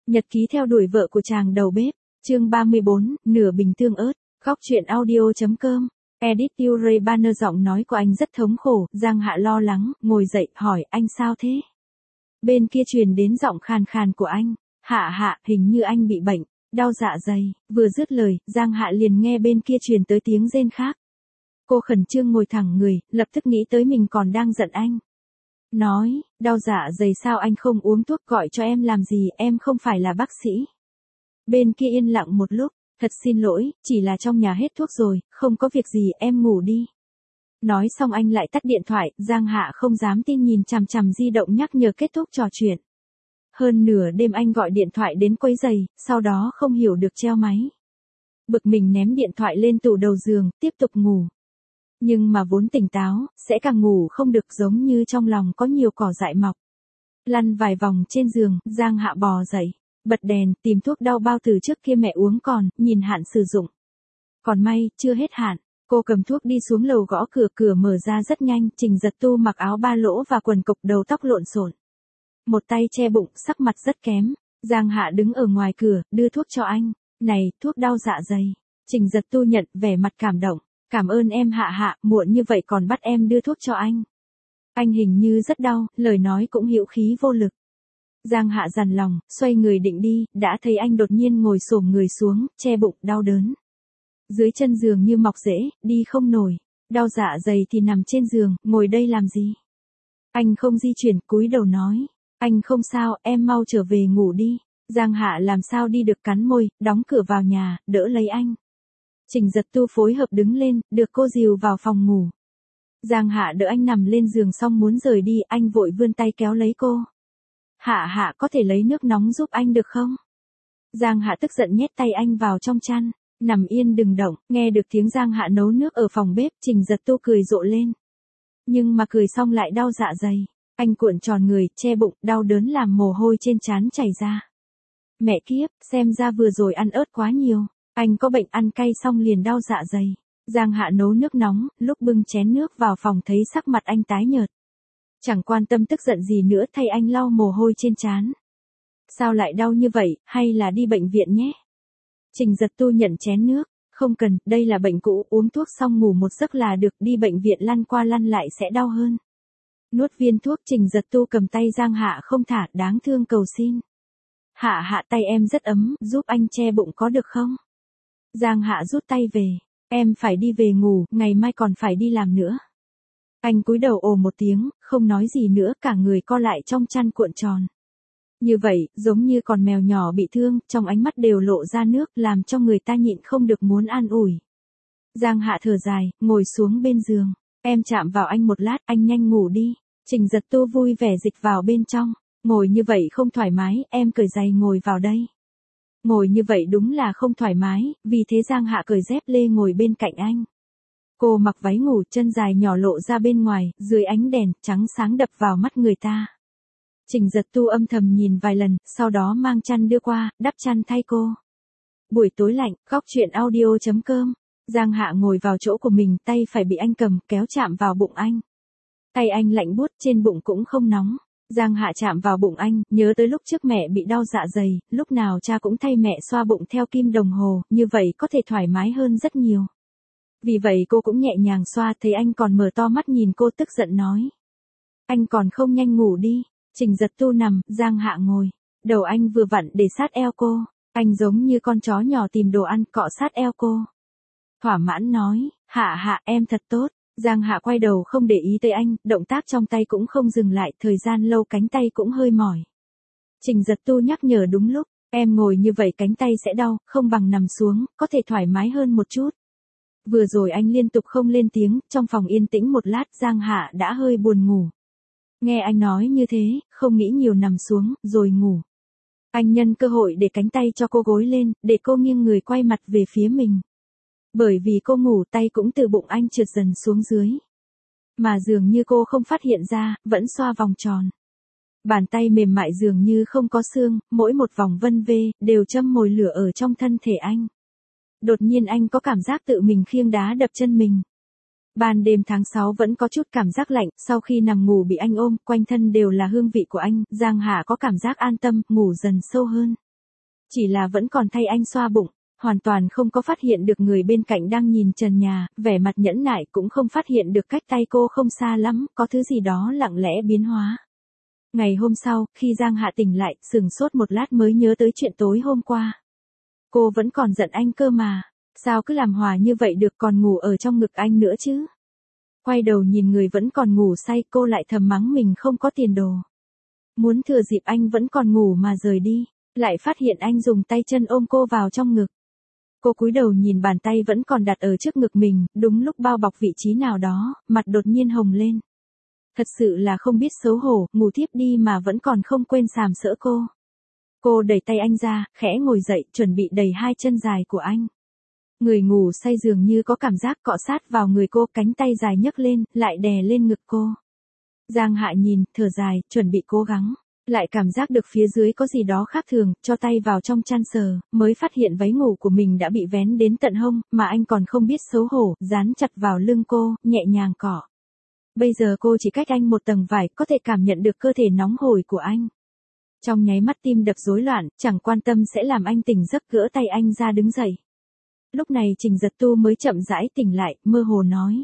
Nhật ký theo đuổi vợ của chàng đầu bếp. Chương 34, nửa bình tương ớt. Góc truyện audio.com. Edit Ray Banner. Giọng nói của anh rất thống khổ. Giang Hạ lo lắng, ngồi dậy, hỏi anh sao thế? Bên kia truyền đến giọng khàn khàn của anh. Hạ, hình như anh bị bệnh, đau dạ dày. Vừa dứt lời, Giang Hạ liền nghe bên kia truyền tới tiếng rên khác. Cô khẩn trương ngồi thẳng người, lập tức nghĩ tới mình còn đang giận anh. Nói, đau dạ dày sao anh không uống thuốc, gọi cho em làm gì, em không phải là bác sĩ. Bên kia yên lặng một lúc, thật xin lỗi, chỉ là trong nhà hết thuốc rồi, không có việc gì, em ngủ đi. Nói xong anh lại tắt điện thoại. Giang Hạ không dám tin nhìn chằm chằm di động nhắc nhở kết thúc trò chuyện. Hơn nửa đêm anh gọi điện thoại đến quấy giày, sau đó không hiểu được treo máy. Bực mình ném điện thoại lên tủ đầu giường, tiếp tục ngủ. Nhưng mà vốn tỉnh táo, sẽ càng ngủ không được, giống như trong lòng có nhiều cỏ dại mọc. Lăn vài vòng trên giường, Giang Hạ bò dậy, bật đèn, tìm thuốc đau bao từ trước kia mẹ uống còn, nhìn hạn sử dụng. Còn may, chưa hết hạn. Cô cầm thuốc đi xuống lầu gõ cửa, cửa mở ra rất nhanh. Trình Giật Tu mặc áo ba lỗ và quần cộc, đầu tóc lộn xộn, một tay che bụng, sắc mặt rất kém. Giang Hạ đứng ở ngoài cửa, đưa thuốc cho anh. Này, thuốc đau dạ dày. Trình Giật Tu nhận, vẻ mặt cảm động. Cảm ơn em Hạ, muộn như vậy còn bắt em đưa thuốc cho anh. Anh hình như rất đau, lời nói cũng hữu khí vô lực. Giang Hạ dằn lòng, xoay người định đi, đã thấy anh đột nhiên ngồi xổm người xuống, che bụng, đau đớn. Dưới chân giường như mọc rễ, đi không nổi. Đau dạ dày thì nằm trên giường, ngồi đây làm gì? Anh không di chuyển, cúi đầu nói. Anh không sao, em mau trở về ngủ đi. Giang Hạ làm sao đi được, cắn môi, đóng cửa vào nhà, đỡ lấy anh. Trình Giật Tu phối hợp đứng lên, được cô dìu vào phòng ngủ. Giang Hạ đỡ anh nằm lên giường xong muốn rời đi, anh vội vươn tay kéo lấy cô. Hạ, có thể lấy nước nóng giúp anh được không? Giang Hạ tức giận nhét tay anh vào trong chăn. Nằm yên đừng động. Nghe được tiếng Giang Hạ nấu nước ở phòng bếp, Trình Giật Tu cười rộ lên. Nhưng mà cười xong lại đau dạ dày. Anh cuộn tròn người, che bụng, đau đớn làm mồ hôi trên trán chảy ra. Mẹ kiếp, xem ra vừa rồi ăn ớt quá nhiều. Anh có bệnh, ăn cay xong liền đau dạ dày. Giang Hạ nấu nước nóng, lúc bưng chén nước vào phòng thấy sắc mặt anh tái nhợt. Chẳng quan tâm tức giận gì nữa, thay anh lau mồ hôi trên trán. Sao lại đau như vậy, hay là đi bệnh viện nhé? Trình Giật Tu nhận chén nước. Không cần, đây là bệnh cũ, uống thuốc xong ngủ một giấc là được, đi bệnh viện lăn qua lăn lại sẽ đau hơn. Nuốt viên thuốc, Trình Giật Tu cầm tay Giang Hạ không thả, đáng thương cầu xin. Hạ, tay em rất ấm, giúp anh che bụng có được không? Giang Hạ rút tay về. Em phải đi về ngủ, ngày mai còn phải đi làm nữa. Anh cúi đầu ồ một tiếng, không nói gì nữa, cả người co lại trong chăn cuộn tròn. Như vậy, giống như con mèo nhỏ bị thương, trong ánh mắt đều lộ ra nước, làm cho người ta nhịn không được muốn an ủi. Giang Hạ thở dài, ngồi xuống bên giường. Em chạm vào anh một lát, anh nhanh ngủ đi. Trình Giật Tu vui vẻ dịch vào bên trong. Ngồi như vậy không thoải mái, em cởi giày ngồi vào đây. Ngồi như vậy đúng là không thoải mái, vì thế Giang Hạ cởi dép lê ngồi bên cạnh anh. Cô mặc váy ngủ, chân dài nhỏ lộ ra bên ngoài, dưới ánh đèn, trắng sáng đập vào mắt người ta. Trình Giật Tu âm thầm nhìn vài lần, sau đó mang chăn đưa qua, đắp chăn thay cô. Buổi tối lạnh, góc truyện audio.com. Giang Hạ ngồi vào chỗ của mình, tay phải bị anh cầm, kéo chạm vào bụng anh. Tay anh lạnh buốt, trên bụng cũng không nóng. Giang Hạ chạm vào bụng anh, nhớ tới lúc trước mẹ bị đau dạ dày, lúc nào cha cũng thay mẹ xoa bụng theo kim đồng hồ, như vậy có thể thoải mái hơn rất nhiều. Vì vậy cô cũng nhẹ nhàng xoa, thấy anh còn mở to mắt nhìn cô, tức giận nói. Anh còn không nhanh ngủ đi. Trình Giật Tu nằm, Giang Hạ ngồi. Đầu anh vừa vặn để sát eo cô. Anh giống như con chó nhỏ tìm đồ ăn, cọ sát eo cô. Thỏa mãn nói, Hạ, em thật tốt. Giang Hạ quay đầu không để ý tới anh, động tác trong tay cũng không dừng lại, thời gian lâu cánh tay cũng hơi mỏi. Trình Giật Tu nhắc nhở đúng lúc, em ngồi như vậy cánh tay sẽ đau, không bằng nằm xuống, có thể thoải mái hơn một chút. Vừa rồi anh liên tục không lên tiếng, trong phòng yên tĩnh một lát, Giang Hạ đã hơi buồn ngủ. Nghe anh nói như thế, không nghĩ nhiều, nằm xuống, rồi ngủ. Anh nhân cơ hội để cánh tay cho cô gối lên, để cô nghiêng người quay mặt về phía mình. Bởi vì cô ngủ, tay cũng từ bụng anh trượt dần xuống dưới. Mà dường như cô không phát hiện ra, vẫn xoa vòng tròn. Bàn tay mềm mại dường như không có xương, mỗi một vòng vân vê, đều châm mồi lửa ở trong thân thể anh. Đột nhiên anh có cảm giác tự mình khiêng đá đập chân mình. Ban đêm tháng 6 vẫn có chút cảm giác lạnh, sau khi nằm ngủ bị anh ôm, quanh thân đều là hương vị của anh, Giang Hạ có cảm giác an tâm, ngủ dần sâu hơn. Chỉ là vẫn còn thay anh xoa bụng, hoàn toàn không có phát hiện được người bên cạnh đang nhìn trần nhà, vẻ mặt nhẫn nại cũng không phát hiện được cách tay cô không xa lắm, có thứ gì đó lặng lẽ biến hóa. Ngày hôm sau, khi Giang Hạ tỉnh lại, sửng sốt một lát mới nhớ tới chuyện tối hôm qua. Cô vẫn còn giận anh cơ mà, sao cứ làm hòa như vậy được, còn ngủ ở trong ngực anh nữa chứ. Quay đầu nhìn người vẫn còn ngủ say, cô lại thầm mắng mình không có tiền đồ. Muốn thừa dịp anh vẫn còn ngủ mà rời đi, lại phát hiện anh dùng tay chân ôm cô vào trong ngực. Cô cúi đầu nhìn bàn tay vẫn còn đặt ở trước ngực mình, đúng lúc bao bọc vị trí nào đó, mặt đột nhiên hồng lên. Thật sự là không biết xấu hổ, ngủ thiếp đi mà vẫn còn không quên sàm sỡ cô. Cô đẩy tay anh ra, khẽ ngồi dậy, chuẩn bị đẩy hai chân dài của anh. Người ngủ say dường như có cảm giác cọ sát vào người cô, cánh tay dài nhấc lên, lại đè lên ngực cô. Giang Hạ nhìn, thở dài, chuẩn bị cố gắng. Lại cảm giác được phía dưới có gì đó khác thường, cho tay vào trong chăn sờ, mới phát hiện váy ngủ của mình đã bị vén đến tận hông, mà anh còn không biết xấu hổ, dán chặt vào lưng cô, nhẹ nhàng cọ. Bây giờ cô chỉ cách anh một tầng vải, có thể cảm nhận được cơ thể nóng hổi của anh. Trong nháy mắt tim đập rối loạn, chẳng quan tâm sẽ làm anh tỉnh giấc, gỡ tay anh ra đứng dậy. Lúc này Trình Giật Tu mới chậm rãi tỉnh lại, mơ hồ nói.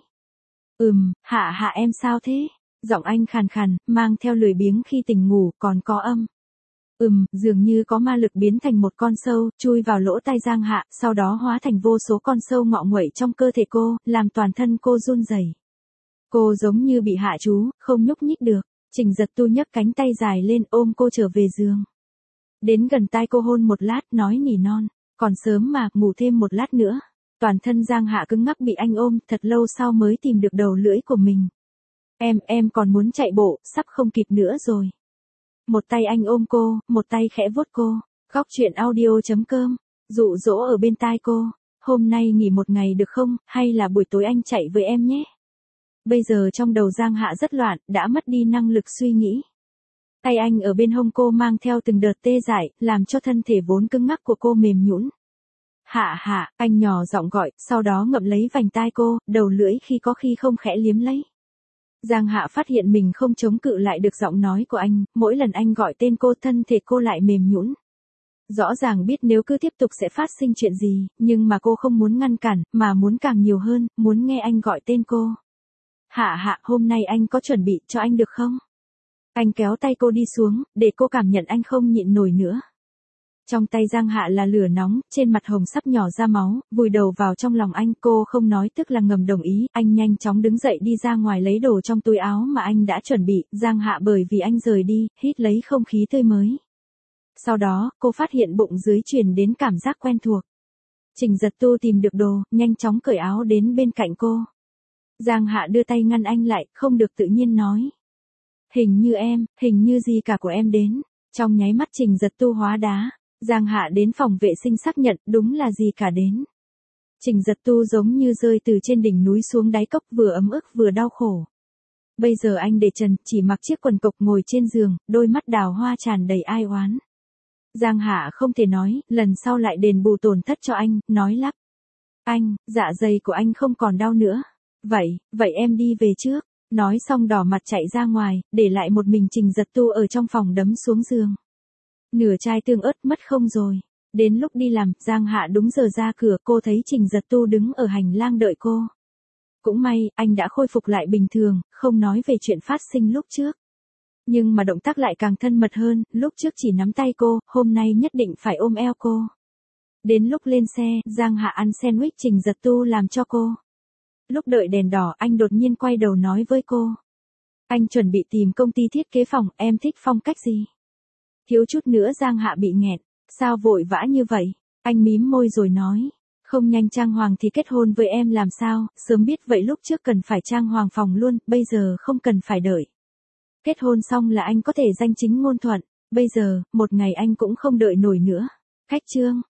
Hạ Hạ em sao thế? Giọng anh khàn khàn, mang theo lười biếng khi tỉnh ngủ, còn có âm. Dường như có ma lực biến thành một con sâu, chui vào lỗ tai Giang Hạ, sau đó hóa thành vô số con sâu ngọ nguậy trong cơ thể cô, làm toàn thân cô run rẩy. Cô giống như bị hạ chú, không nhúc nhích được. Trình Giật Tu nhấc cánh tay dài lên ôm cô trở về giường. Đến gần tai cô hôn một lát, nói nỉ non. Còn sớm mà, ngủ thêm một lát nữa. Toàn thân Giang Hạ cứng ngắc bị anh ôm, thật lâu sau mới tìm được đầu lưỡi của mình. Em còn muốn chạy bộ, sắp không kịp nữa rồi. Một tay anh ôm cô, một tay khẽ vuốt cô. Góc truyện audio.com, dụ dỗ ở bên tai cô. Hôm nay nghỉ một ngày được không, hay là buổi tối anh chạy với em nhé. Bây giờ trong đầu Giang Hạ rất loạn, đã mất đi năng lực suy nghĩ. Tay anh ở bên hông cô mang theo từng đợt tê dại, làm cho thân thể vốn cứng ngắc của cô mềm nhũn. Hạ Hạ, anh nhỏ giọng gọi, sau đó ngậm lấy vành tai cô, đầu lưỡi khi có khi không khẽ liếm lấy. Giang Hạ phát hiện mình không chống cự lại được giọng nói của anh, mỗi lần anh gọi tên cô thân thể cô lại mềm nhũn. Rõ ràng biết nếu cứ tiếp tục sẽ phát sinh chuyện gì, nhưng mà cô không muốn ngăn cản, mà muốn càng nhiều hơn, muốn nghe anh gọi tên cô. Hạ Hạ, hôm nay anh có chuẩn bị cho anh được không? Anh kéo tay cô đi xuống, để cô cảm nhận anh không nhịn nổi nữa. Trong tay Giang Hạ là lửa nóng, trên mặt hồng sắp nhỏ ra máu, vùi đầu vào trong lòng anh, cô không nói tức là ngầm đồng ý, anh nhanh chóng đứng dậy đi ra ngoài lấy đồ trong túi áo mà anh đã chuẩn bị, Giang Hạ bởi vì anh rời đi, hít lấy không khí tươi mới. Sau đó, cô phát hiện bụng dưới truyền đến cảm giác quen thuộc. Trình Giật Tu tìm được đồ, nhanh chóng cởi áo đến bên cạnh cô. Giang Hạ đưa tay ngăn anh lại, không được tự nhiên nói. Hình như gì cả của em đến. Trong nháy mắt Trình Giật Tu hóa đá. Giang Hạ đến phòng vệ sinh xác nhận, đúng là gì cả đến. Trình Giật Tu giống như rơi từ trên đỉnh núi xuống đáy cốc, vừa ấm ức vừa đau khổ. Bây giờ anh để trần, chỉ mặc chiếc quần cộc ngồi trên giường, đôi mắt đào hoa tràn đầy ai oán. Giang Hạ không thể nói, lần sau lại đền bù tổn thất cho anh, nói lắp. Anh, dạ dày của anh không còn đau nữa. Vậy em đi về trước. Nói xong đỏ mặt chạy ra ngoài, để lại một mình Trình Giật Tu ở trong phòng đấm xuống giường. Nửa chai tương ớt mất không rồi. Đến lúc đi làm, Giang Hạ đúng giờ ra cửa, cô thấy Trình Giật Tu đứng ở hành lang đợi cô. Cũng may, anh đã khôi phục lại bình thường, không nói về chuyện phát sinh lúc trước. Nhưng mà động tác lại càng thân mật hơn, lúc trước chỉ nắm tay cô, hôm nay nhất định phải ôm eo cô. Đến lúc lên xe, Giang Hạ ăn sandwich Trình Giật Tu làm cho cô. Lúc đợi đèn đỏ, anh đột nhiên quay đầu nói với cô. Anh chuẩn bị tìm công ty thiết kế phòng, em thích phong cách gì? Thiếu chút nữa Giang Hạ bị nghẹn. Sao vội vã như vậy? Anh mím môi rồi nói. Không nhanh trang hoàng thì kết hôn với em làm sao? Sớm biết vậy lúc trước cần phải trang hoàng phòng luôn, bây giờ không cần phải đợi. Kết hôn xong là anh có thể danh chính ngôn thuận. Bây giờ, một ngày anh cũng không đợi nổi nữa. Khách trương.